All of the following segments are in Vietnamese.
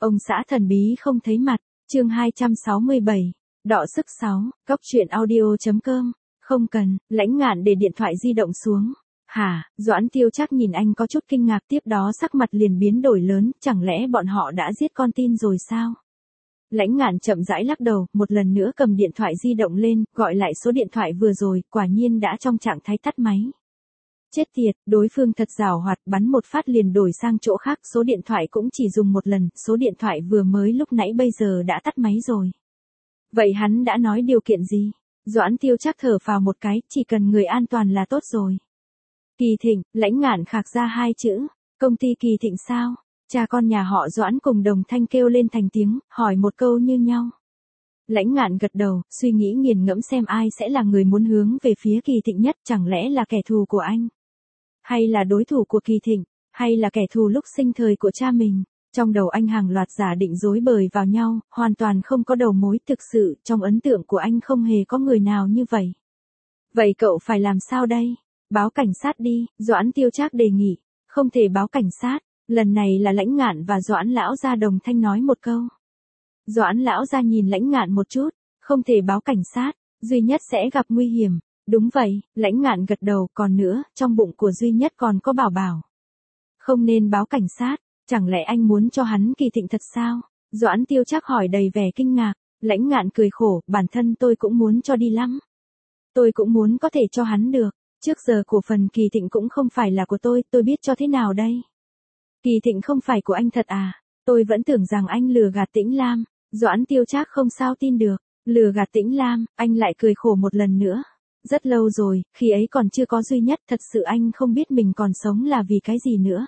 Ông xã thần bí không thấy mặt, chương 267, đọ sức 6, cóc truyện audio.com, không cần, Lãnh Ngạn để điện thoại di động xuống. Hả, Doãn Tiêu Trác nhìn anh có chút kinh ngạc, tiếp đó sắc mặt liền biến đổi lớn, chẳng lẽ bọn họ đã giết con tin rồi sao? Lãnh Ngạn chậm rãi lắc đầu, một lần nữa cầm điện thoại di động lên, gọi lại số điện thoại vừa rồi, quả nhiên đã trong trạng thái tắt máy. Chết tiệt, đối phương thật giàu hoạt, bắn một phát liền đổi sang chỗ khác, số điện thoại cũng chỉ dùng một lần, số điện thoại vừa mới lúc nãy bây giờ đã tắt máy rồi. Vậy hắn đã nói điều kiện gì? Doãn Tiêu Trác thở phào một cái, chỉ cần người an toàn là tốt rồi. Kỳ Thịnh, Lãnh Ngạn khạc ra hai chữ, công ty Kỳ Thịnh sao? Cha con nhà họ Doãn cùng đồng thanh kêu lên thành tiếng, hỏi một câu như nhau. Lãnh Ngạn gật đầu, suy nghĩ nghiền ngẫm xem ai sẽ là người muốn hướng về phía Kỳ Thịnh nhất, chẳng lẽ là kẻ thù của anh? Hay là đối thủ của Kỳ Thịnh? Hay là kẻ thù lúc sinh thời của cha mình? Trong đầu anh hàng loạt giả định rối bời vào nhau, hoàn toàn không có đầu mối, thực sự, trong ấn tượng của anh không hề có người nào như vậy. Vậy cậu phải làm sao đây? Báo cảnh sát đi, Doãn Tiêu Trác đề nghị. Không thể báo cảnh sát, lần này là Lãnh Ngạn và Doãn lão gia đồng thanh nói một câu. Doãn lão gia nhìn Lãnh Ngạn một chút, không thể báo cảnh sát, Duy Nhất sẽ gặp nguy hiểm. Đúng vậy, Lãnh Ngạn gật đầu, còn nữa, trong bụng của Duy Nhất còn có Bảo Bảo. Không nên báo cảnh sát, chẳng lẽ anh muốn cho hắn Kỳ Thịnh thật sao? Doãn Tiêu Trác hỏi đầy vẻ kinh ngạc, Lãnh Ngạn cười khổ, bản thân tôi cũng muốn cho đi lắm. Tôi cũng muốn có thể cho hắn được, trước giờ cổ phần Kỳ Thịnh cũng không phải là của tôi biết cho thế nào đây? Kỳ Thịnh không phải của anh thật à? Tôi vẫn tưởng rằng anh lừa gạt Tĩnh Lam. Doãn Tiêu Trác không sao tin được, lừa gạt Tĩnh Lam, anh lại cười khổ một lần nữa. Rất lâu rồi, khi ấy còn chưa có Duy Nhất, thật sự anh không biết mình còn sống là vì cái gì nữa.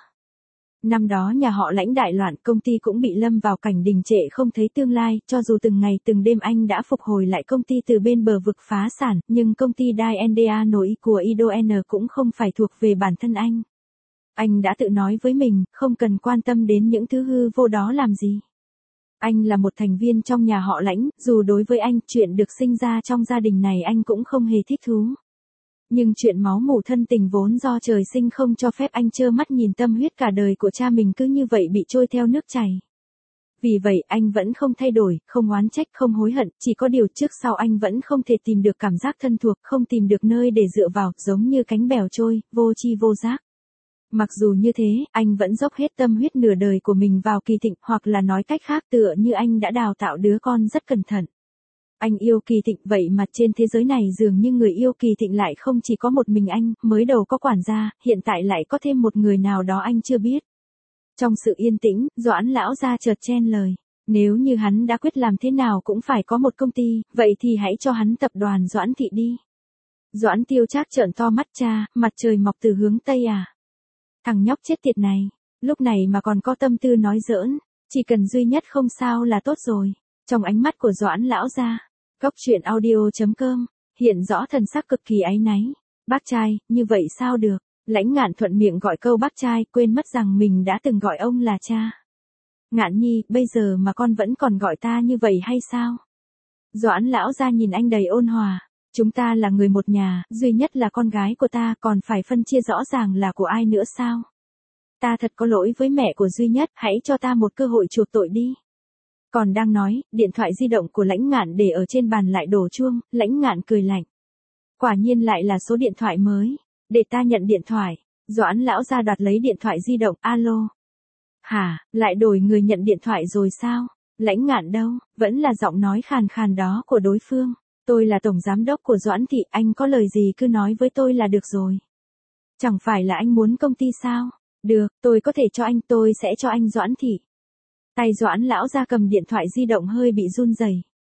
Năm đó nhà họ Lãnh đại loạn, công ty cũng bị lâm vào cảnh đình trệ không thấy tương lai, cho dù từng ngày từng đêm anh đã phục hồi lại công ty từ bên bờ vực phá sản, nhưng công ty Dai nổi của IDON cũng không phải thuộc về bản thân anh. Anh đã tự nói với mình, không cần quan tâm đến những thứ hư vô đó làm gì. Anh là một thành viên trong nhà họ Lãnh, dù đối với anh, chuyện được sinh ra trong gia đình này anh cũng không hề thích thú. Nhưng chuyện máu mủ thân tình vốn do trời sinh không cho phép anh trơ mắt nhìn tâm huyết cả đời của cha mình cứ như vậy bị trôi theo nước chảy. Vì vậy anh vẫn không thay đổi, không oán trách, không hối hận, chỉ có điều trước sau anh vẫn không thể tìm được cảm giác thân thuộc, không tìm được nơi để dựa vào, giống như cánh bèo trôi, vô tri vô giác. Mặc dù như thế, anh vẫn dốc hết tâm huyết nửa đời của mình vào Kỳ Thịnh, hoặc là nói cách khác tựa như anh đã đào tạo đứa con rất cẩn thận. Anh yêu Kỳ Thịnh, vậy mà trên thế giới này dường như người yêu Kỳ Thịnh lại không chỉ có một mình anh, mới đầu có quản gia, hiện tại lại có thêm một người nào đó anh chưa biết. Trong sự yên tĩnh, Doãn lão gia chợt chen lời. Nếu như hắn đã quyết làm thế nào cũng phải có một công ty, vậy thì hãy cho hắn tập đoàn Doãn Thị đi. Doãn Tiêu Trác trợn to mắt, cha, mặt trời mọc từ hướng Tây à? Thằng nhóc chết tiệt này, lúc này mà còn có tâm tư nói giỡn, chỉ cần Duy Nhất không sao là tốt rồi. Trong ánh mắt của Doãn lão gia, cóc truyện audio.com, hiện rõ thần sắc cực kỳ áy náy. Bác trai, như vậy sao được? Lãnh Ngạn thuận miệng gọi câu bác trai, quên mất rằng mình đã từng gọi ông là cha. Ngạn nhi, bây giờ mà con vẫn còn gọi ta như vậy hay sao? Doãn lão gia nhìn anh đầy ôn hòa. Chúng ta là người một nhà, Duy Nhất là con gái của ta, còn phải phân chia rõ ràng là của ai nữa sao? Ta thật có lỗi với mẹ của Duy Nhất, hãy cho ta một cơ hội chuộc tội đi. Còn đang nói, điện thoại di động của Lãnh Ngạn để ở trên bàn lại đổ chuông, Lãnh Ngạn cười lạnh. Quả nhiên lại là số điện thoại mới, để ta nhận điện thoại. Doãn lão gia đoạt lấy điện thoại di động, alo. Hả, lại đổi người nhận điện thoại rồi sao? Lãnh Ngạn đâu, vẫn là giọng nói khàn khàn đó của đối phương. Tôi là tổng giám đốc của Doãn Thị, anh có lời gì cứ nói với tôi là được rồi. Chẳng phải là anh muốn công ty sao? Được, tôi có thể cho anh, tôi sẽ cho anh Doãn Thị. Tay Doãn lão gia cầm điện thoại di động hơi bị run rẩy.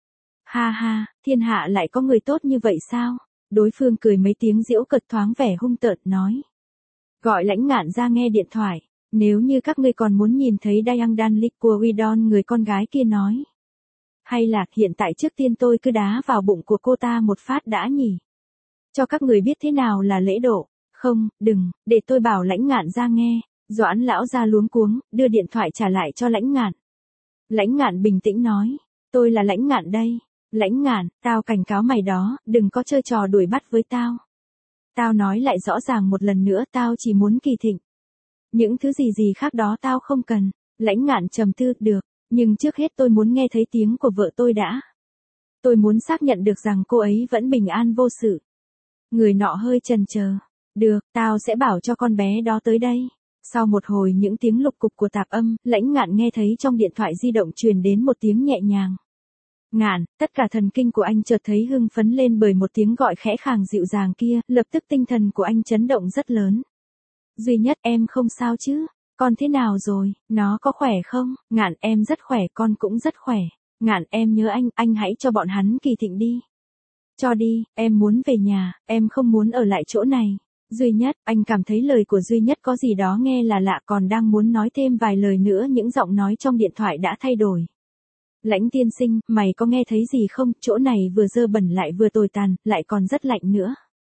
Ha ha, thiên hạ lại có người tốt như vậy sao? Đối phương cười mấy tiếng giễu cợt thoáng vẻ hung tợn nói. Gọi Lãnh Ngạn ra nghe điện thoại, nếu như các ngươi còn muốn nhìn thấy Dayang Danlik của Widon, người con gái kia nói. Hay là hiện tại trước tiên tôi cứ đá vào bụng của cô ta một phát đã nhỉ? Cho các người biết thế nào là lễ độ. Không, đừng, để tôi bảo Lãnh Ngạn ra nghe. Doãn lão gia luống cuống, đưa điện thoại trả lại cho Lãnh Ngạn. Lãnh Ngạn bình tĩnh nói, tôi là Lãnh Ngạn đây. Lãnh Ngạn, tao cảnh cáo mày đó, đừng có chơi trò đuổi bắt với tao. Tao nói lại rõ ràng một lần nữa, tao chỉ muốn Kỳ Thịnh. Những thứ gì khác đó tao không cần. Lãnh Ngạn trầm tư, được. Nhưng trước hết tôi muốn nghe thấy tiếng của vợ tôi đã. Tôi muốn xác nhận được rằng cô ấy vẫn bình an vô sự. Người nọ hơi chần chờ. Được, tao sẽ bảo cho con bé đó tới đây. Sau một hồi những tiếng lục cục của tạp âm, Lãnh Ngạn nghe thấy trong điện thoại di động truyền đến một tiếng nhẹ nhàng. Ngạn, tất cả thần kinh của anh chợt thấy hưng phấn lên bởi một tiếng gọi khẽ khàng dịu dàng kia, lập tức tinh thần của anh chấn động rất lớn. Duy Nhất, em không sao chứ? Con thế nào rồi? Nó có khỏe không? Ngạn, em rất khỏe, con cũng rất khỏe. Ngạn, em nhớ anh hãy cho bọn hắn Kỳ Thịnh đi. Cho đi, em muốn về nhà, em không muốn ở lại chỗ này. Duy Nhất, anh cảm thấy lời của Duy Nhất có gì đó nghe là lạ, còn đang muốn nói thêm vài lời nữa những giọng nói trong điện thoại đã thay đổi. Lãnh tiên sinh, mày có nghe thấy gì không? Chỗ này vừa dơ bẩn lại vừa tồi tàn, lại còn rất lạnh nữa.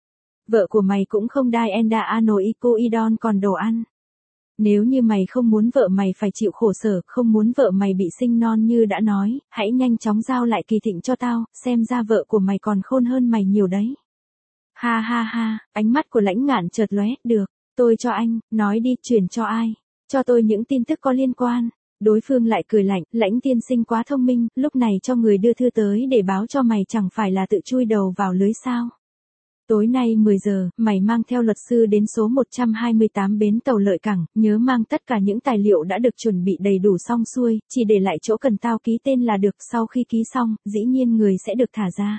Vợ của mày cũng không dienda-anoicoidon còn đồ ăn. Nếu như mày không muốn vợ mày phải chịu khổ sở, không muốn vợ mày bị sinh non như đã nói, hãy nhanh chóng giao lại Kỳ Thịnh cho tao, xem ra vợ của mày còn khôn hơn mày nhiều đấy. Ha ha ha, ánh mắt của Lãnh Ngạn chợt lóe, được, tôi cho anh, nói đi, chuyển cho ai? Cho tôi những tin tức có liên quan. Đối phương lại cười lạnh, Lãnh tiên sinh quá thông minh, lúc này cho người đưa thư tới để báo cho mày chẳng phải là tự chui đầu vào lưới sao. Tối nay 10 giờ, mày mang theo luật sư đến số 128 bến tàu Lợi Cảng, nhớ mang tất cả những tài liệu đã được chuẩn bị đầy đủ xong xuôi, chỉ để lại chỗ cần tao ký tên là được, sau khi ký xong, dĩ nhiên người sẽ được thả ra.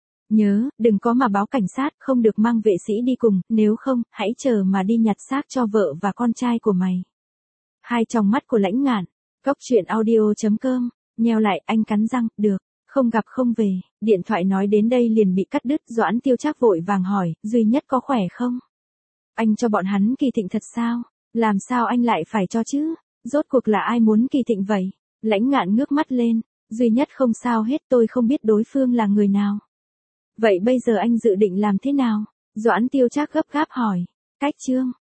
Nhớ, đừng có mà báo cảnh sát, không được mang vệ sĩ đi cùng, nếu không, hãy chờ mà đi nhặt xác cho vợ và con trai của mày. Hai tròng mắt của Lãnh Ngạn, Cóc truyện audio.com, nheo lại, anh cắn răng, được, không gặp không về. Điện thoại nói đến đây liền bị cắt đứt. Doãn Tiêu Trác vội vàng hỏi, Duy Nhất có khỏe không? Anh cho bọn hắn Kỳ Thịnh thật sao? Làm sao anh lại phải cho chứ? Rốt cuộc là ai muốn Kỳ Thịnh vậy? Lãnh Ngạn ngước mắt lên, Duy Nhất không sao hết, tôi không biết đối phương là người nào. Vậy bây giờ anh dự định làm thế nào? Doãn Tiêu Trác gấp gáp hỏi. Cách chương